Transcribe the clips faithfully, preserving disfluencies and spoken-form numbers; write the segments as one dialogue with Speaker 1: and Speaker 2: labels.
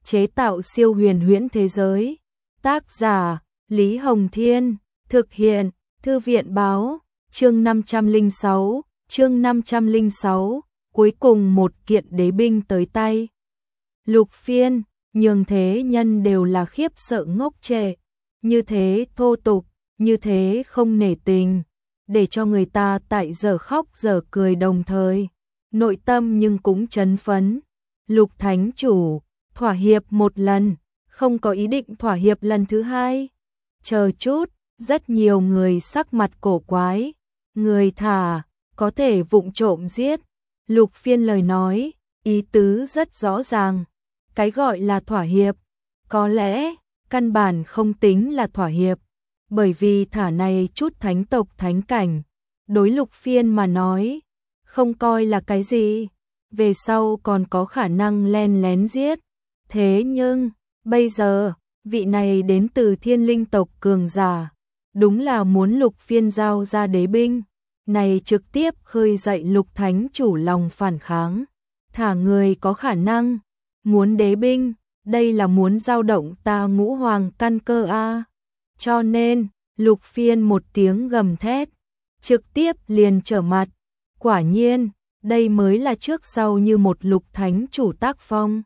Speaker 1: chế tạo siêu huyền huyễn thế giới. Tác giả Lý Hồng Thiên, thực hiện Thư viện Báo, chương năm trăm lẻ sáu, chương năm trăm lẻ sáu, cuối cùng một kiện đế binh tới tay. Lục Phiên, nhường thế nhân đều là khiếp sợ ngốc trệ, như thế thô tục, như thế không nể tình, để cho người ta tại giờ khóc giờ cười đồng thời, nội tâm nhưng cũng chấn phấn. Lục Thánh Chủ, thỏa hiệp một lần, không có ý định thỏa hiệp lần thứ hai. Chờ chút, rất nhiều người sắc mặt cổ quái, người thả, có thể vụng trộm giết. Lục Phiên lời nói, ý tứ rất rõ ràng, cái gọi là thỏa hiệp, có lẽ, căn bản không tính là thỏa hiệp, bởi vì thả này chút thánh tộc thánh cảnh, đối Lục Phiên mà nói, không coi là cái gì, về sau còn có khả năng len lén giết. Thế nhưng, bây giờ, vị này đến từ Thiên Linh tộc cường giả, đúng là muốn Lục Phiên giao ra đế binh, này trực tiếp khơi dậy Lục Thánh Chủ lòng phản kháng. Thả người có khả năng, muốn đế binh, đây là muốn giao động ta ngũ hoàng căn cơ a. Cho nên, Lục Phiên một tiếng gầm thét, trực tiếp liền trở mặt. Quả nhiên, đây mới là trước sau như một Lục Thánh Chủ tác phong.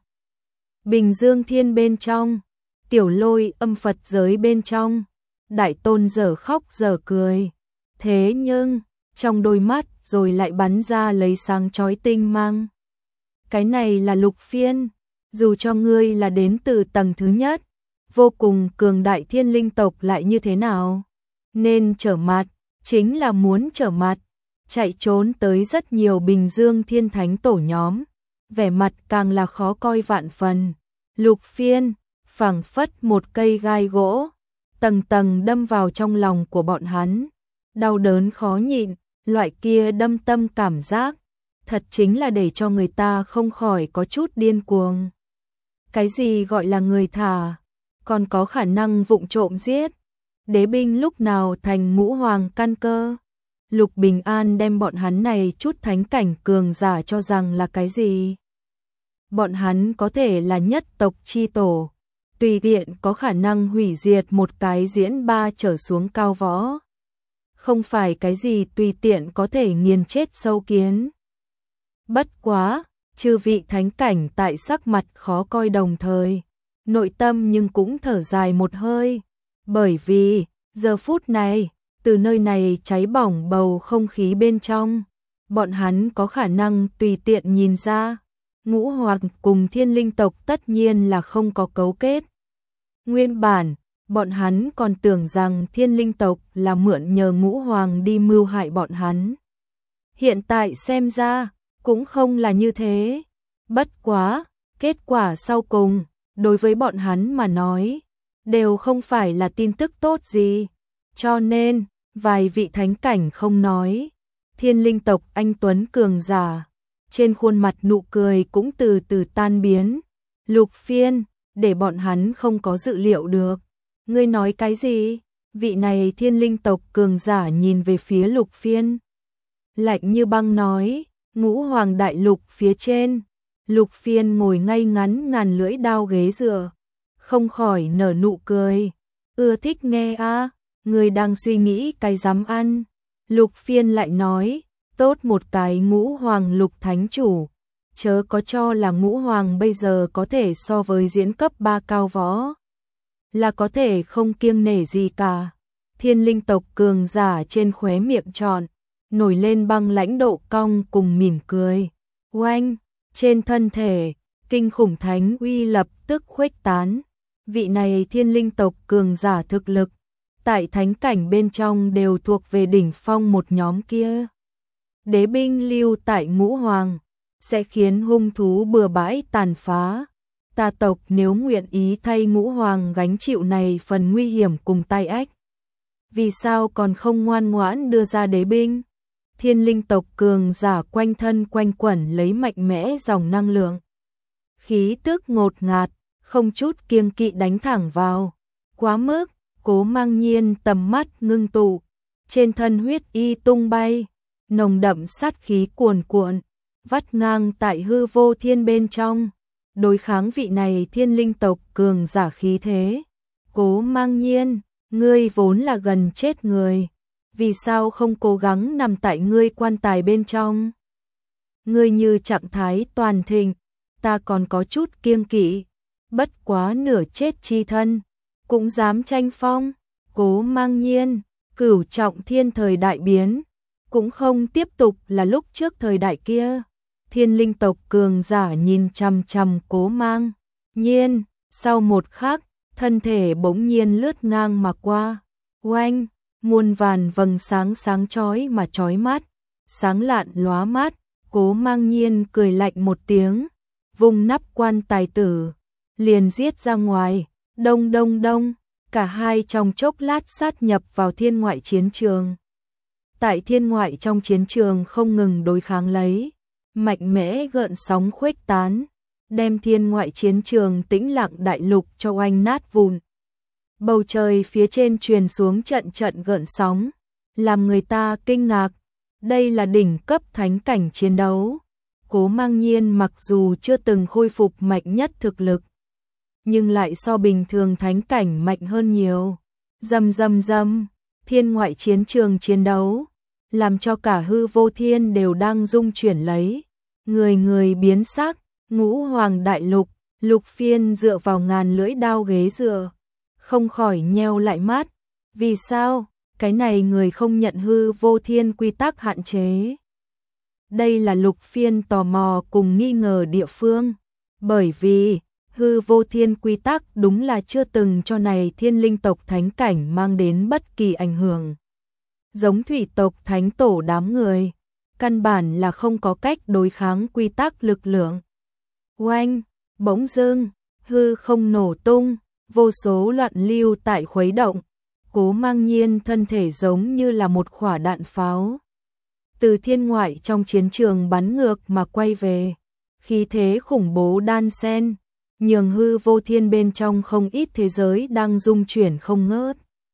Speaker 1: Bình Dương Thiên bên trong, Tiểu Lôi âm Phật giới bên trong, Đại Tôn giờ khóc giờ cười. Thế nhưng, trong đôi mắt rồi lại bắn ra lấy sáng chói tinh mang. Cái này là Lục Phiên, dù cho ngươi là đến từ tầng thứ nhất, vô cùng cường đại Thiên Linh tộc lại như thế nào? Nên trở mặt, chính là muốn trở mặt, chạy trốn tới rất nhiều Bình Dương Thiên Thánh tổ nhóm, vẻ mặt càng là khó coi vạn phần. Lục Phiên, phảng phất một cây gai gỗ, tầng tầng đâm vào trong lòng của bọn hắn, đau đớn khó nhịn, loại kia đâm tâm cảm giác, thật chính là để cho người ta không khỏi có chút điên cuồng. Cái gì gọi là người thả, còn có khả năng vụng trộm giết, đế binh lúc nào thành ngũ hoàng căn cơ. Lục Bình An đem bọn hắn này chút thánh cảnh cường giả cho rằng là cái gì? Bọn hắn có thể là nhất tộc chi tổ, tùy tiện có khả năng hủy diệt một cái diễn ba trở xuống cao võ. Không phải cái gì tùy tiện có thể nghiền chết sâu kiến. Bất quá, chư vị thánh cảnh tại sắc mặt khó coi đồng thời, nội tâm nhưng cũng thở dài một hơi, bởi vì, giờ phút này, từ nơi này cháy bỏng bầu không khí bên trong, bọn hắn có khả năng tùy tiện nhìn ra, ngũ hoàng cùng Thiên Linh tộc tất nhiên là không có cấu kết. Nguyên bản, bọn hắn còn tưởng rằng Thiên Linh tộc là mượn nhờ ngũ hoàng đi mưu hại bọn hắn. Hiện tại xem ra, cũng không là như thế. Bất quá, kết quả sau cùng, đối với bọn hắn mà nói, đều không phải là tin tức tốt gì. Cho nên, vài vị thánh cảnh không nói, Thiên Linh tộc anh tuấn cường giả, trên khuôn mặt nụ cười cũng từ từ tan biến. Lục Phiên, để bọn hắn không có dự liệu được. Ngươi nói cái gì? Vị này Thiên Linh tộc cường giả nhìn về phía Lục Phiên, lạnh như băng nói, ngũ hoàng đại lục phía trên. Lục Phiên ngồi ngay ngắn ngàn lưỡi đao ghế dựa, không khỏi nở nụ cười. Ưa thích nghe a, người đang suy nghĩ cái dám ăn. Lục Phiên lại nói, tốt một cái ngũ hoàng Lục Thánh Chủ, chớ có cho là ngũ hoàng bây giờ có thể so với diễn cấp ba cao võ, là có thể không kiêng nể gì cả. Thiên Linh tộc cường giả trên khóe miệng tròn, nổi lên băng lãnh độ cong cùng mỉm cười. Oanh, trên thân thể, kinh khủng thánh uy lập tức khuếch tán. Vị này Thiên Linh tộc cường giả thực lực, tại thánh cảnh bên trong đều thuộc về đỉnh phong một nhóm kia. Đế binh lưu tại ngũ hoàng, sẽ khiến hung thú bừa bãi tàn phá. Ta tộc nếu nguyện ý thay ngũ hoàng gánh chịu này phần nguy hiểm cùng tai ách, vì sao còn không ngoan ngoãn đưa ra đế binh? Thiên Linh tộc cường giả quanh thân quanh quẩn lấy mạnh mẽ dòng năng lượng, khí tức ngột ngạt, không chút kiêng kỵ đánh thẳng vào. Quá mức, Cố Mang Nhiên tầm mắt ngưng tụ, trên thân huyết y tung bay, nồng đậm sát khí cuồn cuộn, vắt ngang tại hư vô thiên bên trong. đối kháng vị này thiên linh tộc cường giả khí thế. Cố Mang Nhiên, ngươi vốn là gần chết người, vì sao không cố gắng nằm tại ngươi quan tài bên trong? Ngươi như trạng thái toàn thịnh, ta còn có chút kiêng kỵ, bất quá nửa chết chi thân, cũng dám tranh phong. Cố Mang Nhiên, cửu trọng thiên thời đại biến, cũng không tiếp tục là lúc trước thời đại kia. Thiên linh tộc cường giả nhìn chằm chằm Cố Mang Nhiên, sau một khắc, thân thể bỗng nhiên lướt ngang mà qua. Oanh, muôn vàn vầng sáng sáng chói mà chói mắt, sáng lạn lóa mắt. Cố Mang Nhiên cười lạnh một tiếng, vung nắp quan tài tử, liền giết ra ngoài. Đông đông đông, cả hai trong chốc lát sát nhập vào thiên ngoại chiến trường. Tại thiên ngoại trong chiến trường không ngừng đối kháng lấy, mạnh mẽ gợn sóng khuếch tán, đem thiên ngoại chiến trường tĩnh lặng đại lục cho oanh nát vụn. Bầu trời phía trên truyền xuống trận trận gợn sóng, làm người ta kinh ngạc. Đây là đỉnh cấp thánh cảnh chiến đấu. Cố Mang Nhiên mặc dù chưa từng khôi phục mạnh nhất thực lực, nhưng lại so bình thường thánh cảnh mạnh hơn nhiều. Rầm rầm rầm, thiên ngoại chiến trường chiến đấu, làm cho cả hư vô thiên đều đang rung chuyển lấy. Người người biến sắc, ngũ hoàng đại lục, Lục Phiên dựa vào ngàn lưỡi đao ghế dựa, không khỏi nheo lại mắt. Vì sao? Cái này người không nhận hư vô thiên quy tắc hạn chế. Đây là Lục Phiên tò mò cùng nghi ngờ địa phương, bởi vì hư vô thiên quy tắc đúng là chưa từng cho này thiên linh tộc thánh cảnh mang đến bất kỳ ảnh hưởng. Giống thủy tộc thánh tổ đám người, căn bản là không có cách đối kháng quy tắc lực lượng. Oanh, bỗng dưng, hư không nổ tung, vô số loạn lưu tại khuấy động. Cố Mang Nhiên thân thể giống như là một quả đạn pháo, từ thiên ngoại trong chiến trường bắn ngược mà quay về. Khí thế khủng bố đan xen, nhường hư vô thiên bên trong không ít thế giới đang rung chuyển không ngớt.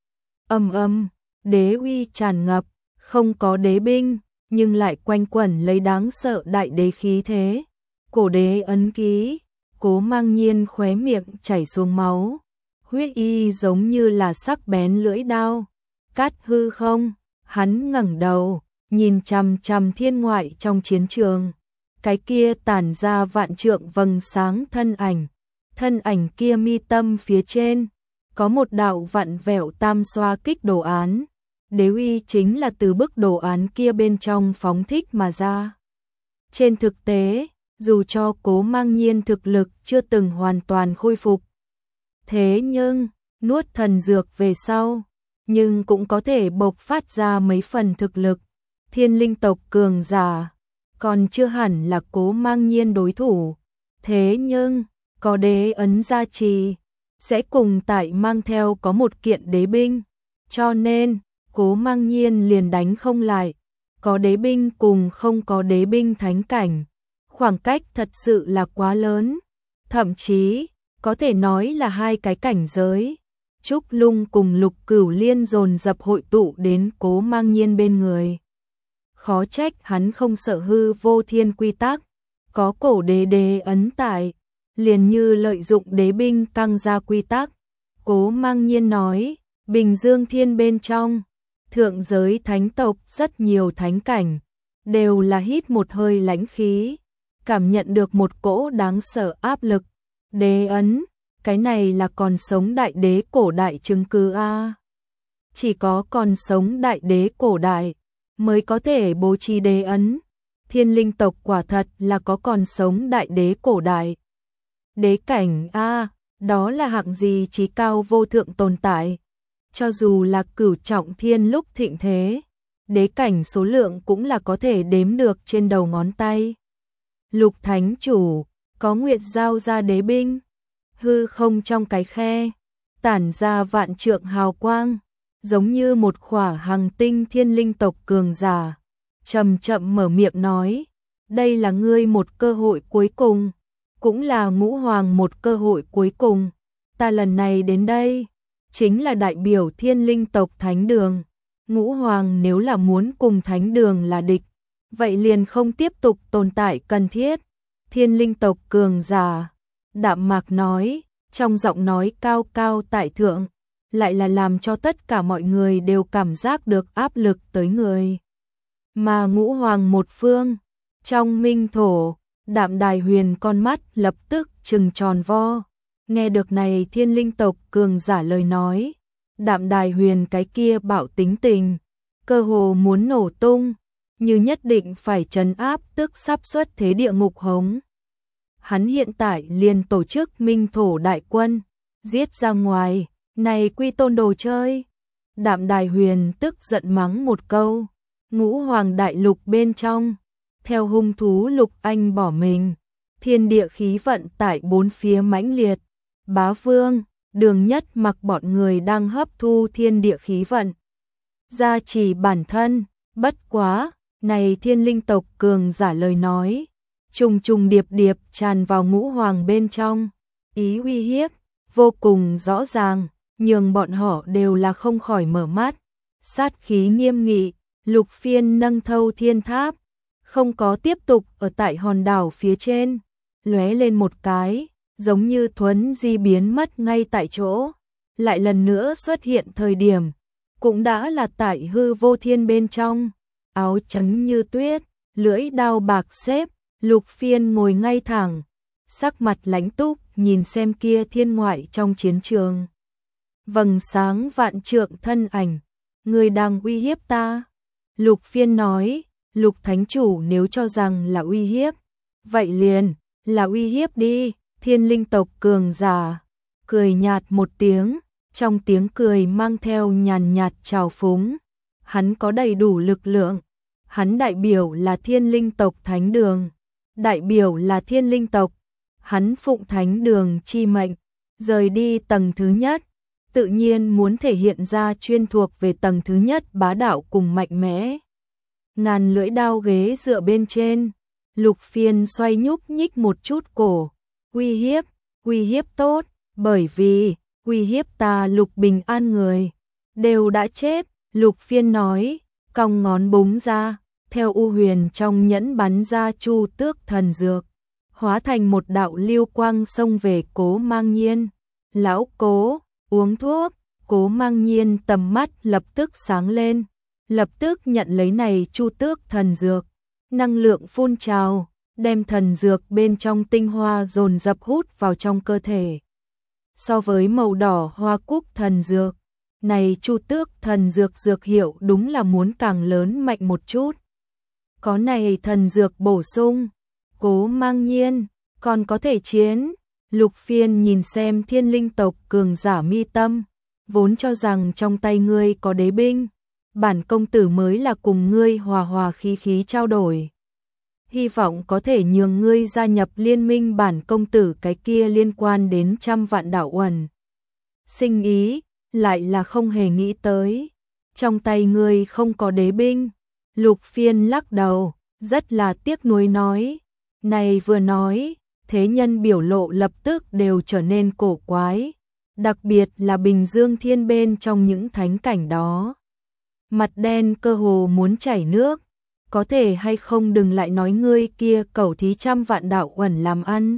Speaker 1: Ầm ầm, đế uy tràn ngập, không có đế binh, nhưng lại quanh quẩn lấy đáng sợ đại đế khí thế. Cổ đế ấn ký, Cố Mang Nhiên khóe miệng chảy xuống máu, huyết y giống như là sắc bén lưỡi đao, cắt hư không. Hắn ngẩng đầu, nhìn chằm chằm thiên ngoại trong chiến trường, cái kia tản ra vạn trượng vầng sáng thân ảnh, thân ảnh kia mi tâm phía trên có một đạo vặn vẹo tam xoa kích đồ án, đế uy chính là từ bức đồ án kia bên trong phóng thích mà ra. Trên thực tế, dù cho Cố Mang Nhiên thực lực chưa từng hoàn toàn khôi phục, thế nhưng nuốt thần dược về sau, nhưng cũng có thể bộc phát ra mấy phần thực lực. Thiên linh tộc cường giả còn chưa hẳn là Cố Mang Nhiên đối thủ, thế nhưng có đế ấn gia trì, sẽ cùng tại mang theo có một kiện đế binh, cho nên Cố Mang Nhiên liền đánh không lại. Có đế binh cùng không có đế binh thánh cảnh, khoảng cách thật sự là quá lớn, thậm chí có thể nói là hai cái cảnh giới. Trúc Lung cùng Lục Cửu Liên dồn dập hội tụ đến Cố Mang Nhiên bên người. Khó trách hắn không sợ hư vô thiên quy tắc, có cổ đế đế ấn tại, liền như lợi dụng đế binh căng ra quy tắc. Cố Mang Nhiên nói, Bình Dương Thiên bên trong, thượng giới thánh tộc rất nhiều thánh cảnh, đều là hít một hơi lãnh khí, cảm nhận được một cỗ đáng sợ áp lực. Đế ấn, cái này là còn sống đại đế cổ đại chứng cứ a. Chỉ có còn sống đại đế cổ đại mới có thể bố trí đế ấn. Thiên linh tộc quả thật là có còn sống đại đế cổ đại. Đế cảnh a, đó là hạng gì chí cao vô thượng tồn tại. Cho dù là cửu trọng thiên lúc thịnh thế, đế cảnh số lượng cũng là có thể đếm được trên đầu ngón tay. Lục thánh chủ có nguyện giao ra đế binh, hư không trong cái khe tản ra vạn trượng hào quang, giống như một khỏa hằng tinh. Thiên linh tộc cường giả chậm chậm mở miệng nói, đây là ngươi một cơ hội cuối cùng, cũng là ngũ hoàng một cơ hội cuối cùng. Ta lần này đến đây chính là đại biểu thiên linh tộc thánh đường. Ngũ hoàng nếu là muốn cùng thánh đường là địch, vậy liền không tiếp tục tồn tại cần thiết. Thiên linh tộc cường giả đạm mạc nói, trong giọng nói cao cao tại thượng, lại là làm cho tất cả mọi người đều cảm giác được áp lực tới người. Mà Ngũ Hoàng một phương, trong minh thổ, Đạm Đài Huyền con mắt lập tức trừng tròn vo. Nghe được này thiên linh tộc cường giả lời nói, Đạm Đài Huyền cái kia bạo tính tình, cơ hồ muốn nổ tung, như nhất định phải trấn áp tức sắp xuất thế địa ngục hống. Hắn hiện tại liền tổ chức minh thổ đại quân, giết ra ngoài, này quy tôn đồ chơi. Đạm Đài Huyền tức giận mắng một câu, Ngũ Hoàng đại lục bên trong, theo hung thú Lục Anh bỏ mình, thiên địa khí vận tại bốn phía mãnh liệt, Bá Vương, Đường Nhất Mặc bọn người đang hấp thu thiên địa khí vận, gia trì bản thân. Bất quá, này thiên linh tộc cường giả lời nói, trùng trùng điệp điệp tràn vào Ngũ Hoàng bên trong, ý uy hiếp vô cùng rõ ràng, nhường bọn họ đều là không khỏi mở mắt. Sát khí nghiêm nghị, Lục Phiên nâng thâu thiên tháp, không có tiếp tục ở tại hòn đảo phía trên, lóe lên một cái, giống như thuấn di biến mất ngay tại chỗ, lại lần nữa xuất hiện thời điểm, cũng đã là tại hư vô thiên bên trong, áo trắng như tuyết, lưỡi đao bạc xếp, Lục Phiên ngồi ngay thẳng, sắc mặt lãnh túc nhìn xem kia thiên ngoại trong chiến trường. Vầng sáng vạn trượng thân ảnh, người đang uy hiếp ta. Lục Phiên nói, Lục Thánh Chủ nếu cho rằng là uy hiếp, vậy liền, là uy hiếp đi. Thiên linh tộc cường giả, cười nhạt một tiếng, trong tiếng cười mang theo nhàn nhạt trào phúng. Hắn có đầy đủ lực lượng, hắn đại biểu là thiên linh tộc thánh đường, đại biểu là thiên linh tộc, hắn phụng thánh đường chi mệnh, rời đi tầng thứ nhất, tự nhiên muốn thể hiện ra chuyên thuộc về tầng thứ nhất bá đạo cùng mạnh mẽ. Ngàn lưỡi đao ghế dựa bên trên, Lục Phiên xoay nhúc nhích một chút cổ, uy hiếp, uy hiếp tốt, bởi vì, uy hiếp ta Lục Bình An người, đều đã chết. Lục Phiên nói, cong ngón búng ra, theo u huyền trong nhẫn bắn ra chu tước thần dược, hóa thành một đạo lưu quang xông về Cố Mang Nhiên. Lão Cố, uống thuốc. Cố Mang Nhiên tầm mắt lập tức sáng lên, lập tức nhận lấy này chu tước thần dược, năng lượng phun trào, đem thần dược bên trong tinh hoa dồn dập hút vào trong cơ thể. So với màu đỏ hoa cúc thần dược, này chu tước thần dược dược hiệu đúng là muốn càng lớn mạnh một chút. Có này thần dược bổ sung, Cố Mang Nhiên còn có thể chiến. Lục Phiên nhìn xem thiên linh tộc cường giả mi tâm, vốn cho rằng trong tay ngươi có đế binh, bản công tử mới là cùng ngươi hòa hòa khí khí trao đổi. Hy vọng có thể nhường ngươi gia nhập liên minh bản công tử cái kia liên quan đến trăm vạn đạo uẩn. Sinh ý, lại là không hề nghĩ tới. Trong tay ngươi không có đế binh. Lục Phiên lắc đầu, rất là tiếc nuối nói. Này vừa nói, thế nhân biểu lộ lập tức đều trở nên cổ quái. Đặc biệt là Bình Dương Thiên bên trong những thánh cảnh đó. Mặt đen cơ hồ muốn chảy nước. Có thể hay không đừng lại nói ngươi kia cẩu thí trăm vạn đạo uẩn làm ăn.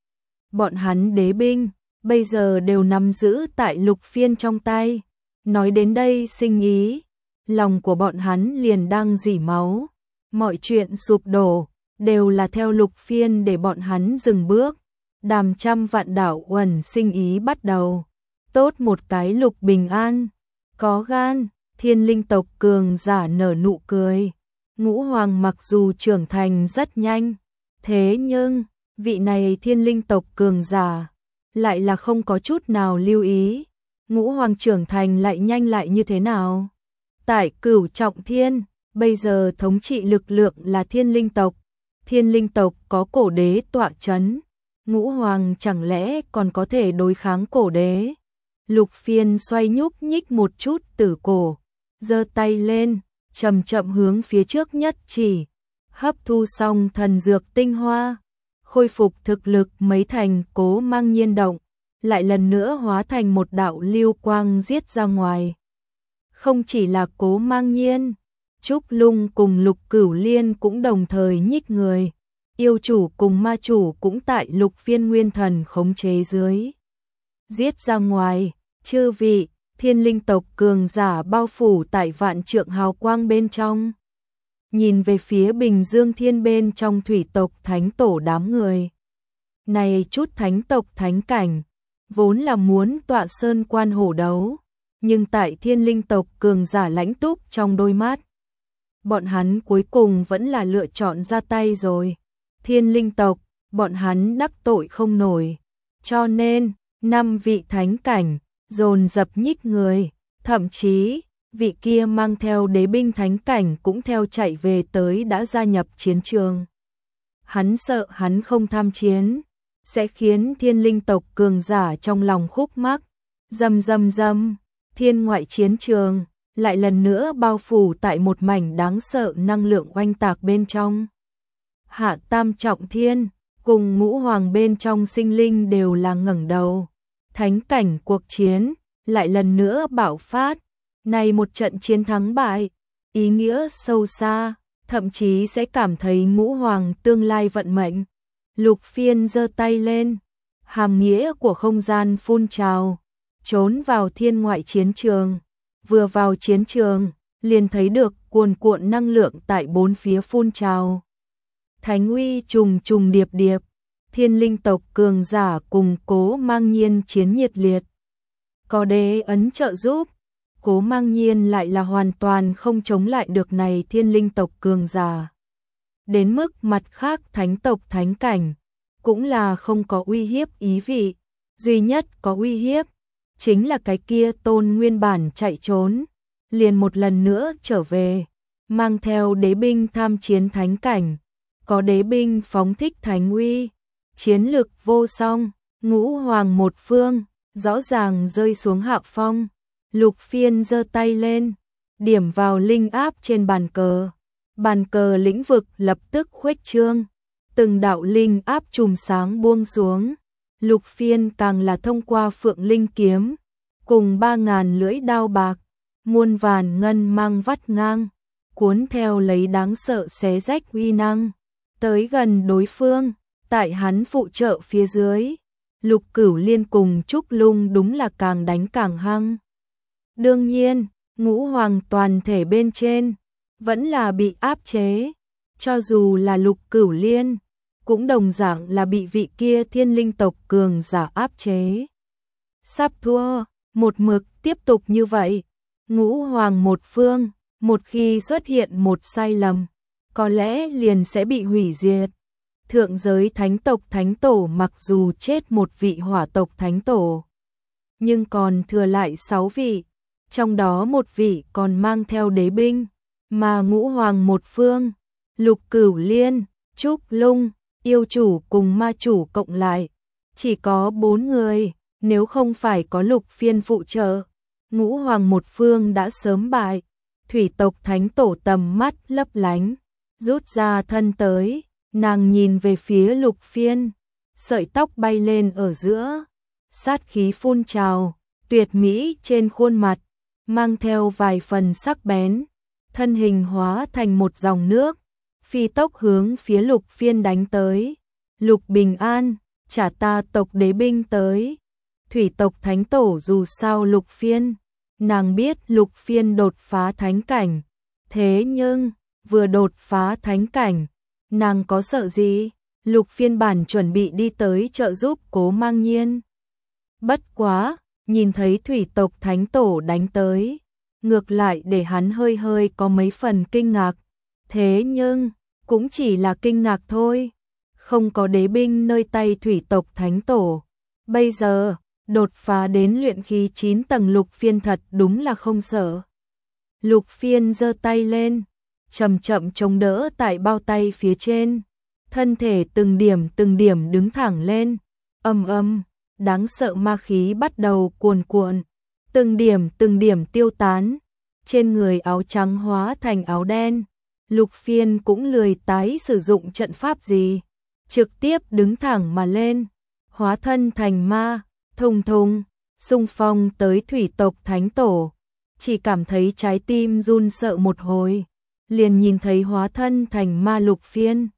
Speaker 1: Bọn hắn đế binh, bây giờ đều nắm giữ tại Lục Phiên trong tay. Nói đến đây sinh ý, lòng của bọn hắn liền đang rỉ máu. Mọi chuyện sụp đổ, đều là theo Lục Phiên để bọn hắn dừng bước. Đàm trăm vạn đạo uẩn sinh ý bắt đầu. Tốt một cái Lục Bình An, có gan. Thiên linh tộc cường giả nở nụ cười. Ngũ Hoàng mặc dù trưởng thành rất nhanh, thế nhưng, vị này thiên linh tộc cường giả, lại là không có chút nào lưu ý. Ngũ Hoàng trưởng thành lại nhanh lại như thế nào? Tại Cửu Trọng Thiên, bây giờ thống trị lực lượng là thiên linh tộc. Thiên linh tộc có cổ đế tọa chấn. Ngũ Hoàng chẳng lẽ còn có thể đối kháng cổ đế? Lục Phiên xoay nhúc nhích một chút tử cổ, giơ tay lên, chậm chậm hướng phía trước nhất chỉ, hấp thu xong thần dược tinh hoa, khôi phục thực lực mấy thành. Cố Mang Nhiên động, lại lần nữa hóa thành một đạo lưu quang giết ra ngoài. Không chỉ là Cố Mang Nhiên, Trúc Lung cùng Lục Cửu Liên cũng đồng thời nhích người, yêu chủ cùng ma chủ cũng tại Lục Phiên nguyên thần khống chế dưới. Giết ra ngoài, chư vị, thiên linh tộc cường giả bao phủ tại vạn trượng hào quang bên trong. Nhìn về phía Bình Dương Thiên bên trong thủy tộc thánh tổ đám người. Này chút thánh tộc thánh cảnh, vốn là muốn tọa sơn quan hổ đấu, nhưng tại thiên linh tộc cường giả lãnh túc trong đôi mắt. Bọn hắn cuối cùng vẫn là lựa chọn ra tay rồi. Thiên linh tộc, bọn hắn đắc tội không nổi. Cho nên, năm vị thánh cảnh, dồn dập nhích người, thậm chí, vị kia mang theo đế binh thánh cảnh cũng theo chạy về tới đã gia nhập chiến trường. Hắn sợ hắn không tham chiến, sẽ khiến thiên linh tộc cường giả trong lòng khúc mắc. Dầm dầm dầm, thiên ngoại chiến trường, lại lần nữa bao phủ tại một mảnh đáng sợ năng lượng oanh tạc bên trong. Hạ tam trọng thiên, cùng ngũ hoàng bên trong sinh linh đều là ngẩng đầu. Thánh cảnh cuộc chiến, lại lần nữa bạo phát. Này một trận chiến thắng bại, ý nghĩa sâu xa, thậm chí sẽ cảm thấy ngũ hoàng tương lai vận mệnh. Lục Phiên giơ tay lên, hàm nghĩa của không gian phun trào, trốn vào thiên ngoại chiến trường. Vừa vào chiến trường, liền thấy được cuồn cuộn năng lượng tại bốn phía phun trào. Thánh uy trùng trùng điệp điệp, thiên linh tộc cường giả cùng Cố Mang Nhiên chiến nhiệt liệt. Có đế ấn trợ giúp, Cố Mang Nhiên lại là hoàn toàn không chống lại được này thiên linh tộc cường giả. Đến mức mặt khác thánh tộc thánh cảnh, cũng là không có uy hiếp ý vị, duy nhất có uy hiếp, chính là cái kia tôn nguyên bản chạy trốn, liền một lần nữa trở về, mang theo đế binh tham chiến thánh cảnh, có đế binh phóng thích thánh uy, chiến lực vô song, ngũ hoàng một phương, rõ ràng rơi xuống hạ phong. Lục Phiên giơ tay lên, điểm vào linh áp trên bàn cờ. Bàn cờ lĩnh vực lập tức khuếch trương, từng đạo linh áp chùm sáng buông xuống. Lục Phiên càng là thông qua Phượng Linh kiếm, cùng ba ngàn lưỡi đao bạc, muôn vàn ngân mang vắt ngang, cuốn theo lấy đáng sợ xé rách uy năng, tới gần đối phương, tại hắn phụ trợ phía dưới. Lục Cửu Liên cùng Trúc Lung đúng là càng đánh càng hăng. Đương nhiên, ngũ hoàng toàn thể bên trên, vẫn là bị áp chế, cho dù là Lục Cửu Liên, cũng đồng dạng là bị vị kia thiên linh tộc cường giả áp chế. Sắp thua, một mực tiếp tục như vậy, ngũ hoàng một phương, một khi xuất hiện một sai lầm, có lẽ liền sẽ bị hủy diệt. Thượng giới thánh tộc thánh tổ mặc dù chết một vị hỏa tộc thánh tổ, nhưng còn thừa lại sáu vị, trong đó một vị còn mang theo đế binh, mà ngũ hoàng một phương, Lục Cửu Liên, Trúc Lung, yêu chủ cùng ma chủ cộng lại, chỉ có bốn người, nếu không phải có Lục Phiên phụ trợ, ngũ hoàng một phương đã sớm bại. Thủy tộc thánh tổ tầm mắt lấp lánh, rút ra thân tới, nàng nhìn về phía Lục Phiên, sợi tóc bay lên ở giữa, sát khí phun trào, tuyệt mỹ trên khuôn mặt, mang theo vài phần sắc bén, thân hình hóa thành một dòng nước, phi tốc hướng phía Lục Phiên đánh tới. Lục Bình An, trả ta tộc đế binh tới. Thủy tộc thánh tổ dù sao Lục Phiên, nàng biết Lục Phiên đột phá thánh cảnh, thế nhưng, vừa đột phá thánh cảnh, nàng có sợ gì? Lục Phiên bản chuẩn bị đi tới trợ giúp Cố Mang Nhiên. Bất quá, nhìn thấy thủy tộc thánh tổ đánh tới, ngược lại để hắn hơi hơi có mấy phần kinh ngạc. Thế nhưng, cũng chỉ là kinh ngạc thôi, không có đế binh nơi tay thủy tộc thánh tổ. Bây giờ, đột phá đến luyện khí chín tầng Lục Phiên thật đúng là không sợ. Lục Phiên giơ tay lên, chậm chậm chống đỡ tại bao tay phía trên, thân thể từng điểm từng điểm đứng thẳng lên, ầm ầm, đáng sợ ma khí bắt đầu cuồn cuộn, từng điểm từng điểm tiêu tán, trên người áo trắng hóa thành áo đen. Lục Phiên cũng lười tái sử dụng trận pháp gì, trực tiếp đứng thẳng mà lên, hóa thân thành ma, thùng thùng, xung phong tới thủy tộc thánh tổ, chỉ cảm thấy trái tim run sợ một hồi, liền nhìn thấy hóa thân thành ma Lục Phiên,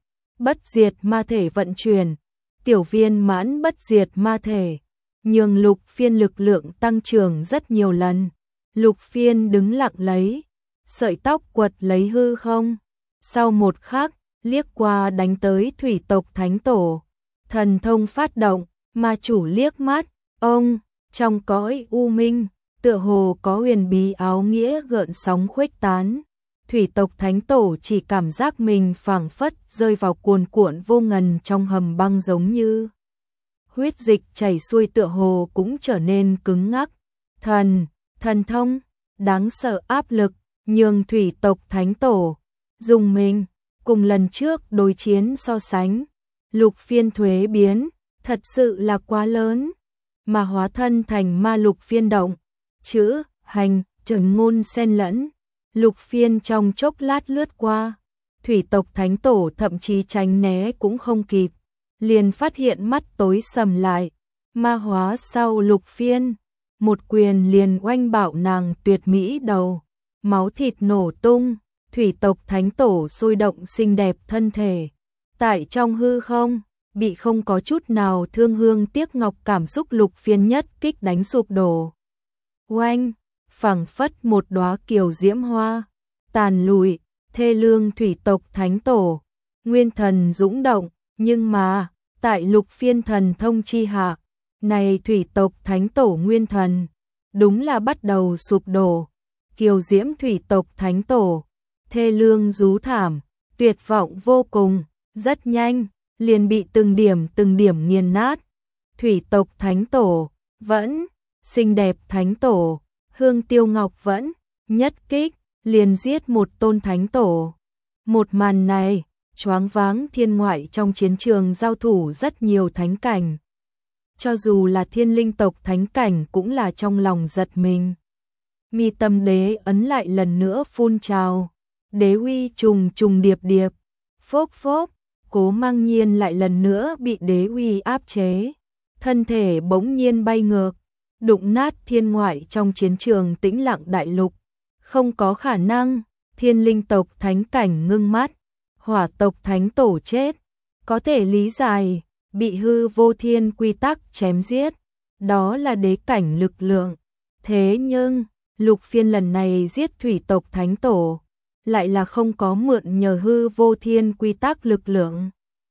Speaker 1: bất diệt ma thể vận chuyển, tiểu viên mãn bất diệt ma thể, nhường Lục Phiên lực lượng tăng trưởng rất nhiều lần. Lục Phiên đứng lặng lấy, sợi tóc quật lấy hư không. Sau một khắc, liếc qua đánh tới thủy tộc thánh tổ. Thần thông phát động, ma chủ liếc mắt, ông, trong cõi u minh, tựa hồ có huyền bí áo nghĩa gợn sóng khuếch tán. Thủy tộc thánh tổ chỉ cảm giác mình phảng phất rơi vào cuồn cuộn vô ngần trong hầm băng, giống như huyết dịch chảy xuôi, tựa hồ cũng trở nên cứng ngắc. Thần, thần thông, đáng sợ áp lực, nhường thủy tộc thánh tổ dùng mình. Cùng lần trước đối chiến so sánh, Lục Phiên thuế biến thật sự là quá lớn, mà hóa thân thành ma Lục Phiên động, chữ, hành, trần ngôn xen lẫn. Lục Phiên trong chốc lát lướt qua, thủy tộc thánh tổ thậm chí tránh né cũng không kịp, liền phát hiện mắt tối sầm lại, ma hóa sau Lục Phiên, một quyền liền oanh bạo nàng tuyệt mỹ đầu, máu thịt nổ tung, thủy tộc thánh tổ sôi động xinh đẹp thân thể. Tại trong hư không, bị không có chút nào thương hương tiếc ngọc cảm xúc Lục Phiên nhất kích đánh sụp đổ. Oanh, phảng phất một đóa kiều diễm hoa, tàn lụi, thê lương thủy tộc thánh tổ, nguyên thần dũng động, nhưng mà, tại Lục Phiên thần thông chi hạ, này thủy tộc thánh tổ nguyên thần, đúng là bắt đầu sụp đổ. Kiều diễm thủy tộc thánh tổ, thê lương rú thảm, tuyệt vọng vô cùng, rất nhanh, liền bị từng điểm từng điểm nghiền nát. Thủy tộc thánh tổ, vẫn, xinh đẹp thánh tổ, Hương Tiêu Ngọc vẫn, nhất kích, liền giết một tôn thánh tổ. Một màn này, choáng váng thiên ngoại. Trong chiến trường giao thủ rất nhiều thánh cảnh. Cho dù là thiên linh tộc thánh cảnh cũng là trong lòng giật mình. Mi tâm đế ấn lại lần nữa phun trào, đế uy trùng trùng điệp điệp, phốc phốc, Cố Mang Nhiên lại lần nữa bị đế uy áp chế, thân thể bỗng nhiên bay ngược, đụng nát thiên ngoại. Trong chiến trường tĩnh lặng đại lục, không có khả năng. Thiên linh tộc thánh cảnh ngưng mắt, hỏa tộc thánh tổ chết, có thể lý giải, bị hư vô thiên quy tắc chém giết, đó là đế cảnh lực lượng. Thế nhưng, Lục Phiên lần này giết thủy tộc thánh tổ, lại là không có mượn nhờ hư vô thiên quy tắc lực lượng,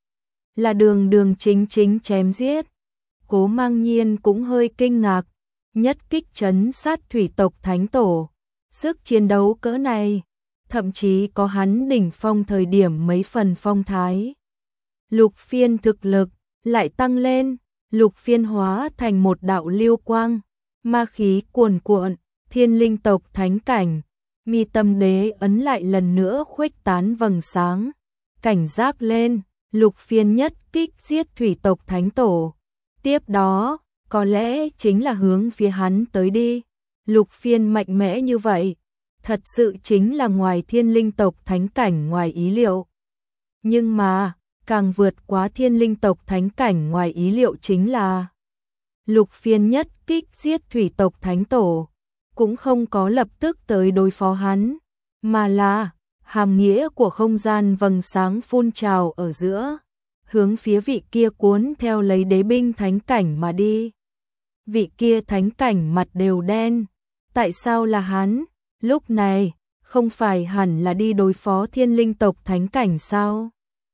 Speaker 1: là đường đường chính chính chém giết. Cố Mang Nhiên cũng hơi kinh ngạc, nhất kích trấn sát thủy tộc thánh tổ, sức chiến đấu cỡ này, thậm chí có hắn đỉnh phong thời điểm mấy phần phong thái. Lục Phiên thực lực lại tăng lên, Lục Phiên hóa thành một đạo lưu quang, ma khí cuồn cuộn, thiên linh tộc thánh cảnh, mi tâm đế ấn lại lần nữa khuếch tán vầng sáng, cảnh giác lên. Lục Phiên nhất kích giết thủy tộc thánh tổ, tiếp đó có lẽ chính là hướng phía hắn tới đi. Lục Phiên mạnh mẽ như vậy, thật sự chính là ngoài thiên linh tộc thánh cảnh ngoài ý liệu. Nhưng mà, càng vượt quá thiên linh tộc thánh cảnh ngoài ý liệu chính là Lục Phiên nhất kích giết thủy tộc thánh tổ, cũng không có lập tức tới đối phó hắn, mà là hàm nghĩa của không gian vầng sáng phun trào ở giữa, hướng phía vị kia cuốn theo lấy đế binh thánh cảnh mà đi. Vị kia thánh cảnh mặt đều đen, tại sao là hắn? Lúc này, không phải hẳn là đi đối phó thiên linh tộc thánh cảnh sao?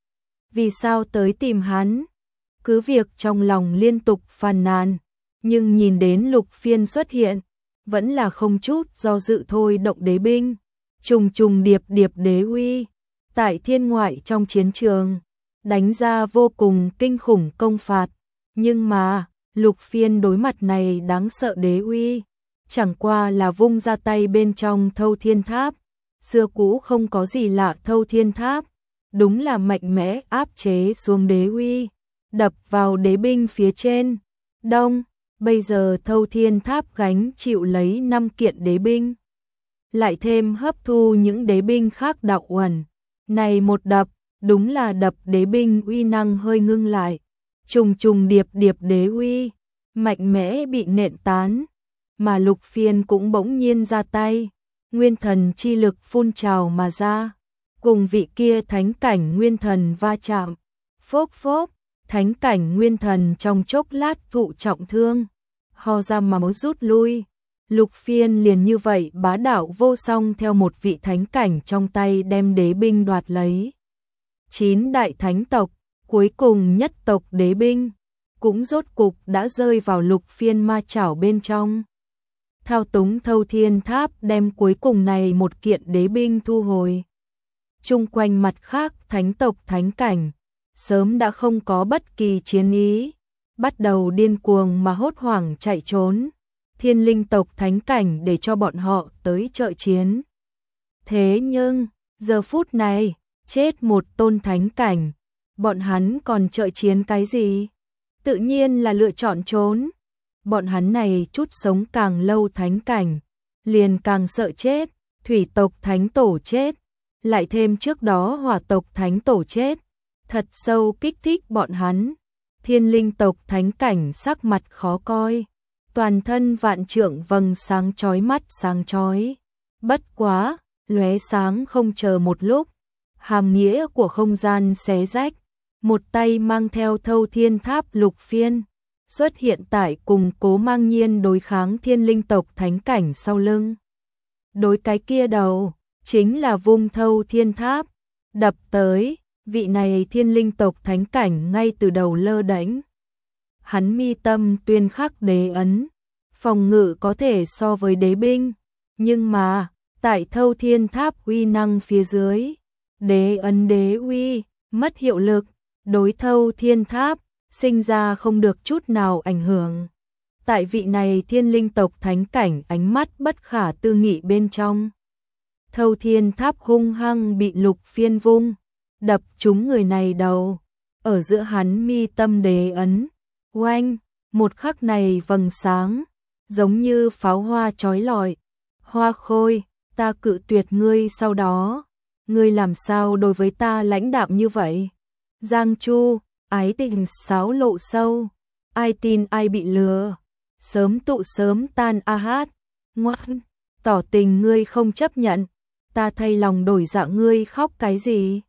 Speaker 1: Vì sao tới tìm hắn? Cứ việc trong lòng liên tục phàn nàn, nhưng nhìn đến Lục Phiên xuất hiện, vẫn là không chút do dự thôi động đế binh, trùng trùng điệp điệp đế uy, tại thiên ngoại trong chiến trường, đánh ra vô cùng kinh khủng công phạt. Nhưng mà, Lục Phiên đối mặt này đáng sợ đế uy, chẳng qua là vung ra tay bên trong Thâu Thiên Tháp, xưa cũ không có gì lạ Thâu Thiên Tháp, đúng là mạnh mẽ áp chế xuống đế uy, đập vào đế binh phía trên. Đông, bây giờ Thâu Thiên Tháp gánh chịu lấy năm kiện đế binh, lại thêm hấp thu những đế binh khác đạo uẩn, này một đập, đúng là đập đế binh uy năng hơi ngưng lại, trùng trùng điệp điệp đế uy, mạnh mẽ bị nện tán. Mà Lục Phiên cũng bỗng nhiên ra tay, nguyên thần chi lực phun trào mà ra, cùng vị kia thánh cảnh nguyên thần va chạm, phốc phốc, thánh cảnh nguyên thần trong chốc lát thụ trọng thương, ho ra máu rút lui. Lục Phiên liền như vậy bá đạo vô song theo một vị thánh cảnh trong tay đem đế binh đoạt lấy. Chín đại thánh tộc, cuối cùng nhất tộc đế binh, cũng rốt cục đã rơi vào Lục Phiên ma chảo bên trong. Thao túng Thâu Thiên Tháp đem cuối cùng này một kiện đế binh thu hồi. Chung quanh mặt khác thánh tộc thánh cảnh, sớm đã không có bất kỳ chiến ý, bắt đầu điên cuồng mà hốt hoảng chạy trốn. Thiên linh tộc thánh cảnh để cho bọn họ tới trợ chiến. Thế nhưng, giờ phút này, chết một tôn thánh cảnh, bọn hắn còn trợ chiến cái gì? Tự nhiên là lựa chọn trốn. Bọn hắn này chút sống càng lâu thánh cảnh, liền càng sợ chết, thủy tộc thánh tổ chết, lại thêm trước đó hỏa tộc thánh tổ chết, thật sâu kích thích bọn hắn. Thiên linh tộc thánh cảnh sắc mặt khó coi, toàn thân vạn trượng vầng sáng chói mắt sáng chói. Bất quá, lóe sáng không chờ một lúc, hàm nghĩa của không gian xé rách, một tay mang theo Thâu Thiên Tháp Lục Phiên, xuất hiện tại cùng Cố Mang Nhiên đối kháng thiên linh tộc thánh cảnh sau lưng. Đối cái kia đầu, chính là vung Thâu Thiên Tháp, đập tới, vị này thiên linh tộc thánh cảnh ngay từ đầu lơ đễnh. Hắn mi tâm tuyên khắc đế ấn, phòng ngự có thể so với đế binh, nhưng mà, tại Thâu Thiên Tháp uy năng phía dưới, đế ấn đế uy, mất hiệu lực, đối Thâu Thiên Tháp, sinh ra không được chút nào ảnh hưởng. Tại vị này thiên linh tộc thánh cảnh ánh mắt bất khả tư nghị bên trong. Thâu Thiên Tháp hung hăng bị Lục Phiên vung, đập trúng người này đầu, ở giữa hắn mi tâm đế ấn. Oanh, một khắc này vầng sáng, giống như pháo hoa chói lọi. Hoa Khôi, ta cự tuyệt ngươi sau đó, ngươi làm sao đối với ta lãnh đạm như vậy? Giang Chu, ái tình sáo lộ sâu, ai tin ai bị lừa, sớm tụ sớm tan a hát, ngoan, tỏ tình ngươi không chấp nhận, ta thay lòng đổi dạ ngươi khóc cái gì?